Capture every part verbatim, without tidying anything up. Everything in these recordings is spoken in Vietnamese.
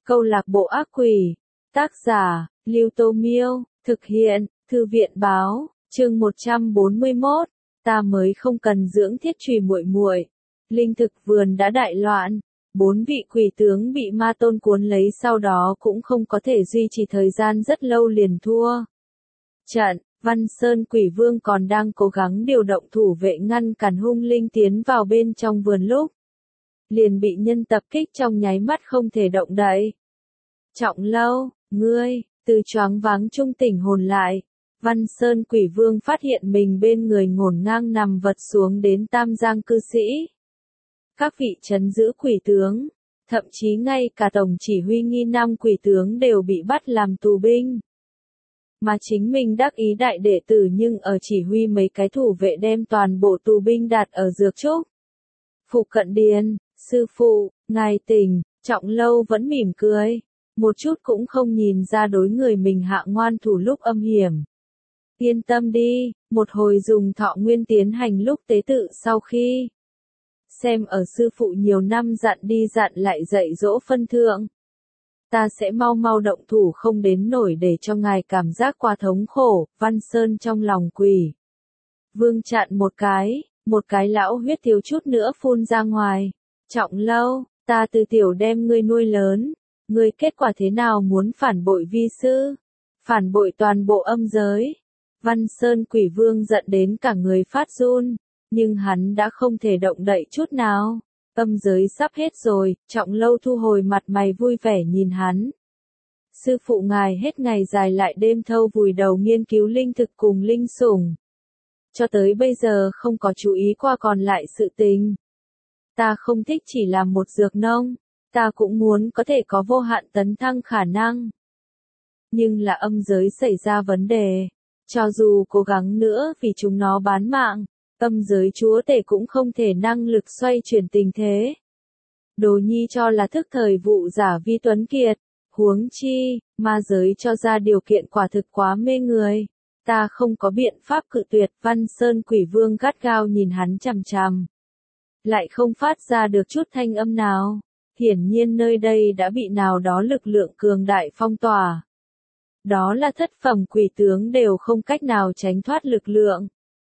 Câu lạc bộ ác quỷ. Tác giả, Lưu Tô Miêu, thực hiện, Thư viện báo, chương một trăm bốn mươi mốt, ta mới không cần dưỡng thiết trùy muội muội. Linh thực vườn đã đại loạn, bốn vị quỷ tướng bị ma tôn cuốn lấy sau đó cũng không có thể duy trì thời gian rất lâu liền thua. Trận, Văn Sơn Quỷ Vương còn đang cố gắng điều động thủ vệ ngăn cản hung linh tiến vào bên trong vườn lúc liền bị nhân tập kích trong nháy mắt không thể động đậy. Trọng Lâu, ngươi, từ choáng váng trung tỉnh hồn lại, Văn Sơn Quỷ Vương phát hiện mình bên người ngổn ngang nằm vật xuống đến Tam Giang cư sĩ. Các vị trấn giữ quỷ tướng, thậm chí ngay cả tổng chỉ huy nghi năm quỷ tướng đều bị bắt làm tù binh. Mà chính mình đắc ý đại đệ tử nhưng ở chỉ huy mấy cái thủ vệ đem toàn bộ tù binh đặt ở dược trúc. Phụ cận điền, sư phụ, ngài tỉnh, Trọng Lâu vẫn mỉm cười, một chút cũng không nhìn ra đối người mình hạ ngoan thủ lúc âm hiểm. Yên tâm đi, một hồi dùng thọ nguyên tiến hành lúc tế tự sau khi xem ở sư phụ nhiều năm dặn đi dặn lại dạy dỗ phân thượng. Ta sẽ mau mau động thủ không đến nổi để cho ngài cảm giác quá thống khổ. Văn Sơn trong lòng quỷ Vương chặn một cái, một cái lão huyết thiếu chút nữa phun ra ngoài. Trọng Lâu, ta từ tiểu đem ngươi nuôi lớn, ngươi kết quả thế nào muốn phản bội vi sư, phản bội toàn bộ âm giới. Văn Sơn Quỷ Vương giận đến cả người phát run, nhưng hắn đã không thể động đậy chút nào. Âm giới sắp hết rồi, Trọng Lâu thu hồi mặt mày vui vẻ nhìn hắn. Sư phụ ngài hết ngày dài lại đêm thâu vùi đầu nghiên cứu linh thực cùng linh sủng. Cho tới bây giờ không có chú ý qua còn lại sự tình. Ta không thích chỉ làm một dược nông, ta cũng muốn có thể có vô hạn tấn thăng khả năng. Nhưng là âm giới xảy ra vấn đề, cho dù cố gắng nữa vì chúng nó bán mạng, âm giới chúa tể cũng không thể năng lực xoay chuyển tình thế. Đồ nhi cho là thức thời vụ giả vi tuấn kiệt, huống chi, ma giới cho ra điều kiện quả thực quá mê người. Ta không có biện pháp cự tuyệt. Văn Sơn Quỷ Vương gắt gao nhìn hắn chằm chằm, lại không phát ra được chút thanh âm nào. Hiển nhiên nơi đây đã bị nào đó lực lượng cường đại phong tỏa. Đó là thất phẩm quỷ tướng đều không cách nào tránh thoát lực lượng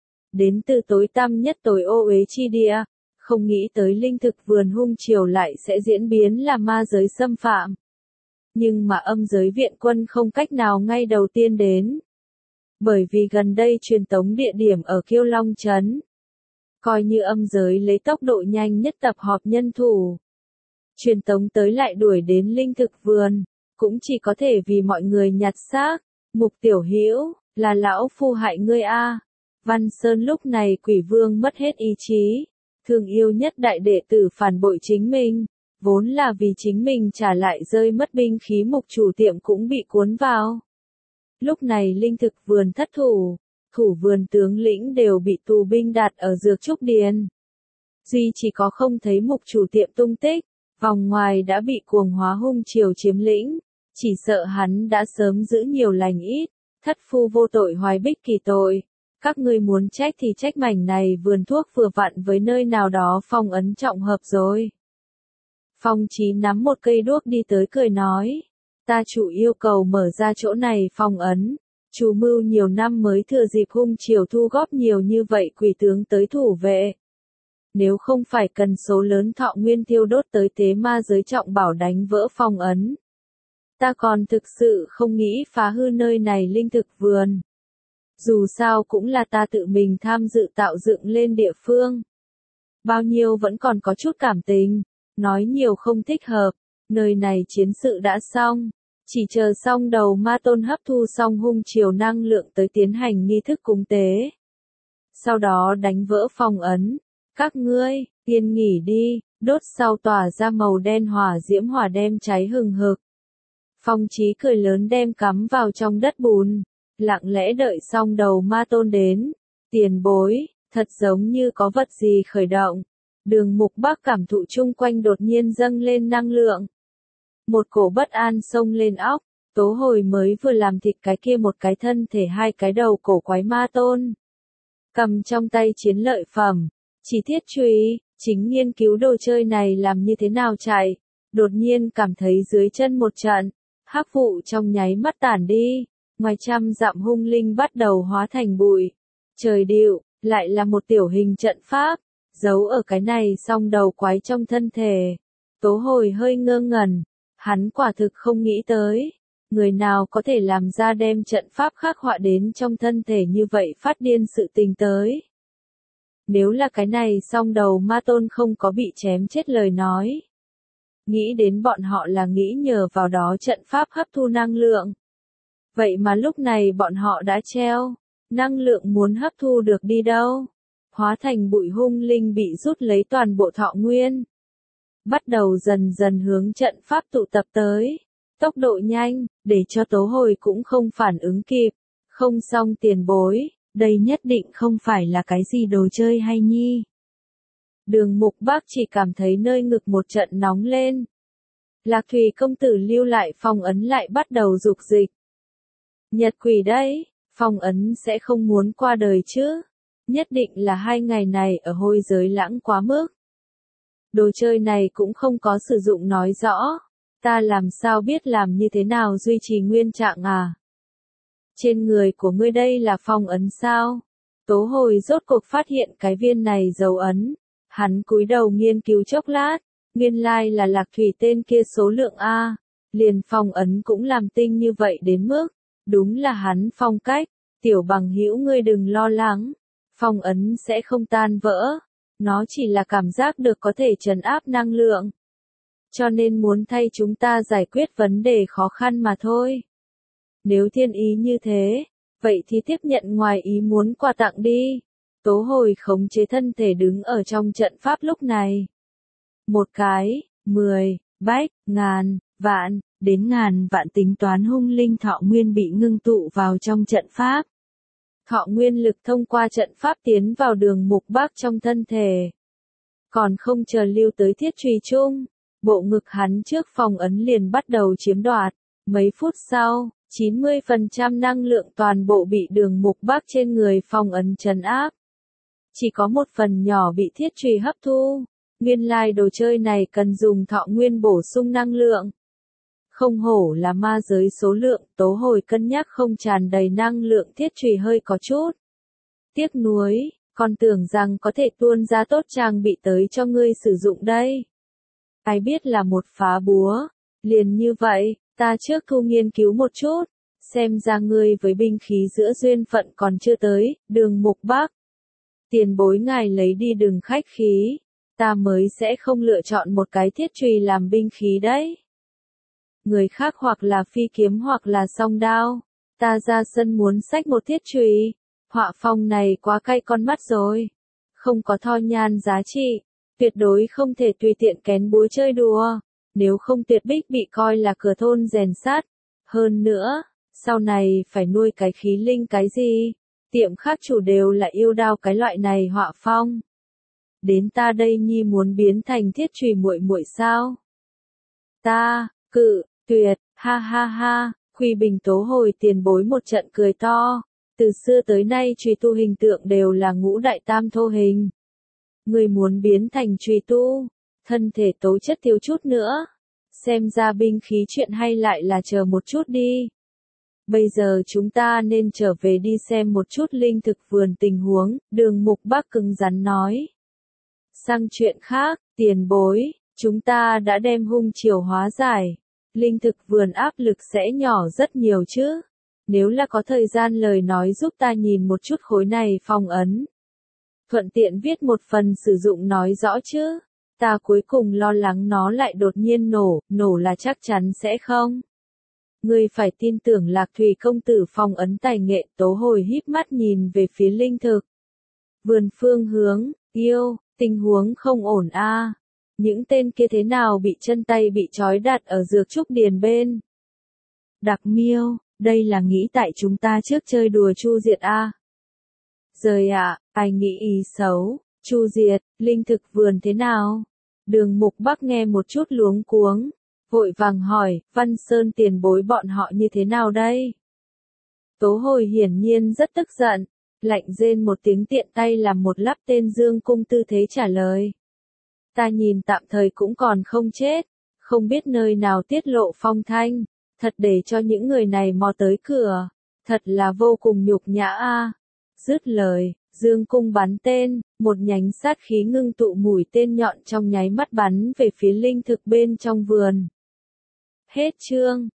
đến từ tối tăm nhất tối ô uế chi địa. Không nghĩ tới linh thực vườn hung triều lại sẽ diễn biến là ma giới xâm phạm. Nhưng mà âm giới viện quân không cách nào ngay đầu tiên đến. Bởi vì gần đây truyền tống địa điểm ở Kiêu Long Trấn. Coi như âm giới lấy tốc độ nhanh nhất tập họp nhân thủ. Truyền tống tới lại đuổi đến linh thực vườn, cũng chỉ có thể vì mọi người nhặt xác. Mục Tiểu Hữu là lão phu hại ngươi a. Văn Sơn lúc này Quỷ Vương mất hết ý chí, thương yêu nhất đại đệ tử phản bội chính mình, vốn là vì chính mình trả lại rơi mất binh khí mục chủ tiệm cũng bị cuốn vào. Lúc này linh thực vườn thất thủ, thủ vườn tướng lĩnh đều bị tù binh đặt ở dược trúc điền. Duy chỉ có không thấy mục chủ tiệm tung tích, vòng ngoài đã bị cuồng hóa hung triều chiếm lĩnh, chỉ sợ hắn đã sớm giữ nhiều lành ít, thất phu vô tội hoài bích kỳ tội. Các ngươi muốn trách thì trách mảnh này vườn thuốc vừa vặn với nơi nào đó phong ấn trọng hợp rồi. Phong Chí nắm một cây đuốc đi tới cười nói, ta chủ yêu cầu mở ra chỗ này phong ấn, chủ mưu nhiều năm mới thừa dịp hung triều thu góp nhiều như vậy quỷ tướng tới thủ vệ. Nếu không phải cần số lớn thọ nguyên thiêu đốt tới tế ma giới trọng bảo đánh vỡ phong ấn, ta còn thực sự không nghĩ phá hư nơi này linh thực vườn. Dù sao cũng là ta tự mình tham dự tạo dựng lên địa phương. Bao nhiêu vẫn còn có chút cảm tình, nói nhiều không thích hợp, nơi này chiến sự đã xong, chỉ chờ xong đầu ma tôn hấp thu xong hung triều năng lượng tới tiến hành nghi thức cúng tế. Sau đó đánh vỡ phong ấn, các ngươi, yên nghỉ đi, đốt sau tỏa ra màu đen hỏa diễm hỏa đem cháy hừng hực. Phong Chí cười lớn đem cắm vào trong đất bùn. Lặng lẽ đợi xong đầu ma tôn đến. Tiền bối, thật giống như có vật gì khởi động. Đường Mục Bắc cảm thụ chung quanh đột nhiên dâng lên năng lượng. Một cổ bất an xông lên óc, tố hồi mới vừa làm thịt cái kia một cái thân thể hai cái đầu cổ quái ma tôn. Cầm trong tay chiến lợi phẩm, chỉ thiết truy, chính nghiên cứu đồ chơi này làm như thế nào chạy. đột nhiên cảm thấy dưới chân một trận, hắc vụ trong nháy mắt tản đi, ngoài trăm dặm hung linh bắt đầu hóa thành bụi. Trời điệu, lại là một tiểu hình trận pháp, giấu ở cái này song đầu quái trong thân thể. Tố Hồi hơi ngơ ngẩn, hắn quả thực không nghĩ tới, người nào có thể làm ra đem trận pháp khắc họa đến trong thân thể như vậy phát điên sự tình tới. Nếu là cái này song đầu ma tôn không có bị chém chết lời nói. Nghĩ đến bọn họ là nghĩ nhờ vào đó trận pháp hấp thu năng lượng. Vậy mà lúc này bọn họ đã treo, năng lượng muốn hấp thu được đi đâu? Hóa thành bụi hung linh bị rút lấy toàn bộ thọ nguyên. Bắt đầu dần dần hướng trận pháp tụ tập tới. Tốc độ nhanh, để cho Tố Hồi cũng không phản ứng kịp. Không xong tiền bối, đây nhất định không phải là cái gì đồ chơi hay nhi. Đường Mục Bác chỉ cảm thấy nơi ngực một trận nóng lên. Lạc Thủy công tử lưu lại phong ấn lại bắt đầu dục dịch. Nhật quỷ đấy, phong ấn sẽ không muốn qua đời chứ. Nhất định là hai ngày này ở hôi giới lãng quá mức. Đồ chơi này cũng không có sử dụng nói rõ. Ta làm sao biết làm như thế nào duy trì nguyên trạng à? Trên người của ngươi đây là phong ấn sao? Tố Hồi rốt cuộc phát hiện cái viên này dấu ấn. Hắn cúi đầu nghiên cứu chốc lát. Nguyên lai là Lạc Thủy tên kia số lượng A. Liền phong ấn cũng làm tinh như vậy đến mức. Đúng là hắn phong cách. Tiểu bằng hữu ngươi đừng lo lắng. Phong ấn sẽ không tan vỡ. Nó chỉ là cảm giác được có thể trấn áp năng lượng. Cho nên muốn thay chúng ta giải quyết vấn đề khó khăn mà thôi. Nếu thiên ý như thế, vậy thì tiếp nhận ngoài ý muốn quà tặng đi. Tố Hồi khống chế thân thể đứng ở trong trận pháp lúc này. Một cái, mười, bách, ngàn, vạn, đến ngàn vạn tính toán hung linh thọ nguyên bị ngưng tụ vào trong trận pháp. Thọ nguyên lực thông qua trận pháp tiến vào Đường Mục Bác trong thân thể. Còn không chờ lưu tới thiết trùy chung, bộ ngực hắn trước phong ấn liền bắt đầu chiếm đoạt. Mấy phút sau, chín mươi phần trăm năng lượng toàn bộ bị Đường Mục Bác trên người phong ấn trấn áp. Chỉ có một phần nhỏ bị thiết trùy hấp thu. Nguyên lai đồ chơi này cần dùng thọ nguyên bổ sung năng lượng. Không hổ là ma giới số lượng, Tố Hồi cân nhắc không tràn đầy năng lượng thiết trùy hơi có chút. Tiếc nuối, còn tưởng rằng có thể tuôn ra tốt trang bị tới cho ngươi sử dụng đây. Ai biết là một phá búa. Liền như vậy, ta trước thu nghiên cứu một chút. Xem ra ngươi với binh khí giữa duyên phận còn chưa tới, Đường Mục Bác. Tiền bối ngài lấy đi đừng khách khí. Ta mới sẽ không lựa chọn một cái thiết trùy làm binh khí đấy. Người khác hoặc là phi kiếm hoặc là song đao. Ta ra sân muốn xách một thiết trùy. Họa phong này quá cay con mắt rồi. Không có tho nhan giá trị. Tuyệt đối không thể tùy tiện kén búa chơi đùa. Nếu không tuyệt bích bị coi là cửa thôn rèn sắt. Hơn nữa, sau này phải nuôi cái khí linh cái gì. Tiệm khác chủ đều là yêu đao cái loại này họa phong. Đến ta đây nhi muốn biến thành thiết trùy muội muội sao? Ta, cự, tuyệt, ha ha ha, Khuy Bình Tố Hồi tiền bối một trận cười to. Từ xưa tới nay trùy tu hình tượng đều là ngũ đại tam thô hình. Người muốn biến thành trùy tu, thân thể tố chất thiếu chút nữa. Xem ra binh khí chuyện hay lại là chờ một chút đi. Bây giờ chúng ta nên trở về đi xem một chút linh thực vườn tình huống, Đường Mục Bác cứng rắn nói. Sang chuyện khác, tiền bối, chúng ta đã đem hung chiều hóa giải. Linh thực vườn áp lực sẽ nhỏ rất nhiều chứ. Nếu là có thời gian lời nói giúp ta nhìn một chút khối này phong ấn. Thuận tiện viết một phần sử dụng nói rõ chứ. Ta cuối cùng lo lắng nó lại đột nhiên nổ, nổ là chắc chắn sẽ không. Ngươi phải tin tưởng Lạc Thủy công tử phong ấn tài nghệ. Tố Hồi híp mắt nhìn về phía linh thực. Vườn phương hướng, yêu, tình huống không ổn a. À. Những tên kia thế nào bị chân tay bị trói đặt ở dược trúc điền bên. Đặc Miêu, đây là nghĩ tại chúng ta trước chơi đùa Chu Diệt a. À. Rời ạ, à, ai nghĩ ý xấu, Chu Diệt, linh thực vườn thế nào? Đường Mục Bác nghe một chút luống cuống. Vội vàng hỏi, Văn Sơn tiền bối bọn họ như thế nào đây? Tố Hồi hiển nhiên rất tức giận, lạnh rên một tiếng tiện tay làm một lắp tên dương cung tư thế trả lời. Ta nhìn tạm thời cũng còn không chết, không biết nơi nào tiết lộ phong thanh, thật để cho những người này mò tới cửa, thật là vô cùng nhục nhã a. Dứt lời, dương cung bắn tên, một nhánh sát khí ngưng tụ mũi tên nhọn trong nháy mắt bắn về phía linh thực bên trong vườn. Hết chương.